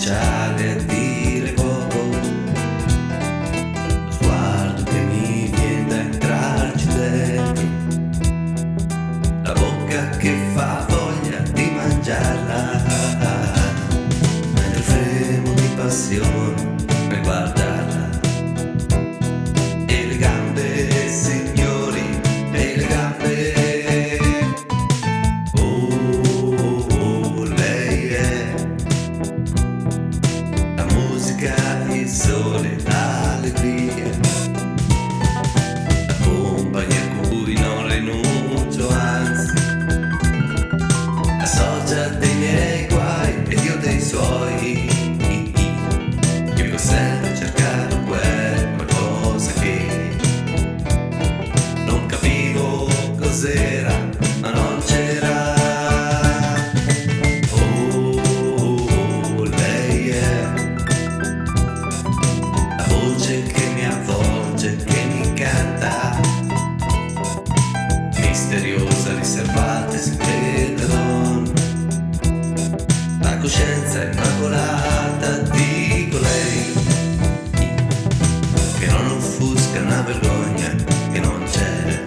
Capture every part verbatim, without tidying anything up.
commerciale a dire poco, lo sguardo che mi viene da entrarci dentro, la bocca che fa voglia di mangiarla, mentre fremo di passione per guardarla, e le gambe, signori, e le gambe. Il sole, l'allegria, la compagnia a cui non rinuncio, anzi associa dei miei guai ed io dei suoi. Io ho sempre cercato quel qualcosa che non capivo cos'era, ma non c'era. Che mi avvolge, che mi incanta, misteriosa, riservata e segreta donna, la coscienza immacolata di colei, che non offusca una vergogna che non c'è.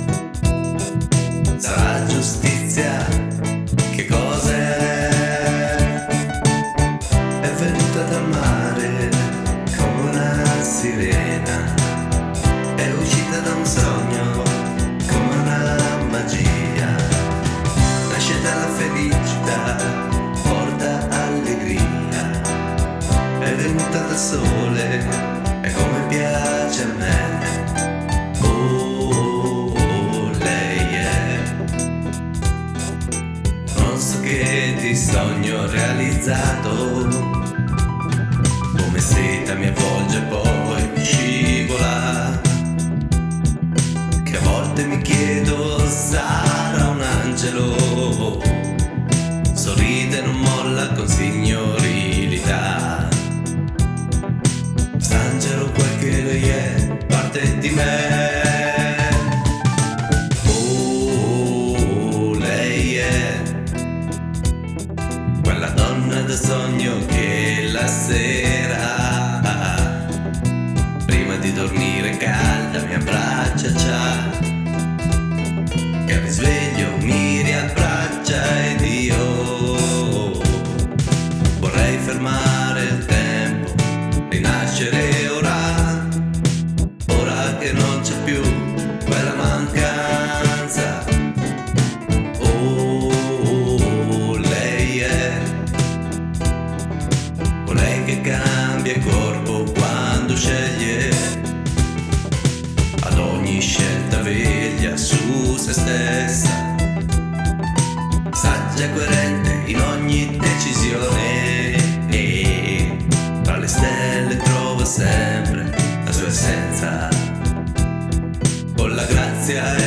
Sarà giustizia, che cosa è? È venuta dal mare come una sirena, è uscita da un sogno come una magia, nasce dalla felicità, porta allegria, è venuta dal sole, è come piace a me. Oh, oh, lei è non so che di sogno realizzato, come seta mi avvolge poi mi scivola, che a volte mi chiedo sarà un angelo, sorride e non molla con signorilità, s'angelo quel che lei è, parte di me. Oh, lei è quella donna del sogno che la sera, prima di dormire calda mi abbraccia già, che al risveglio mi riabbraccia ed io vorrei fermare il tempo, rinascere ora, ora che non c'è più quella mancanza. Oh, lei è colei che cambia il corpo quando sceglie, ad ogni scelta veglia su se stessa, saggia e coerente in ogni decisione, e tra le stelle trova sempre la sua essenza, con la grazia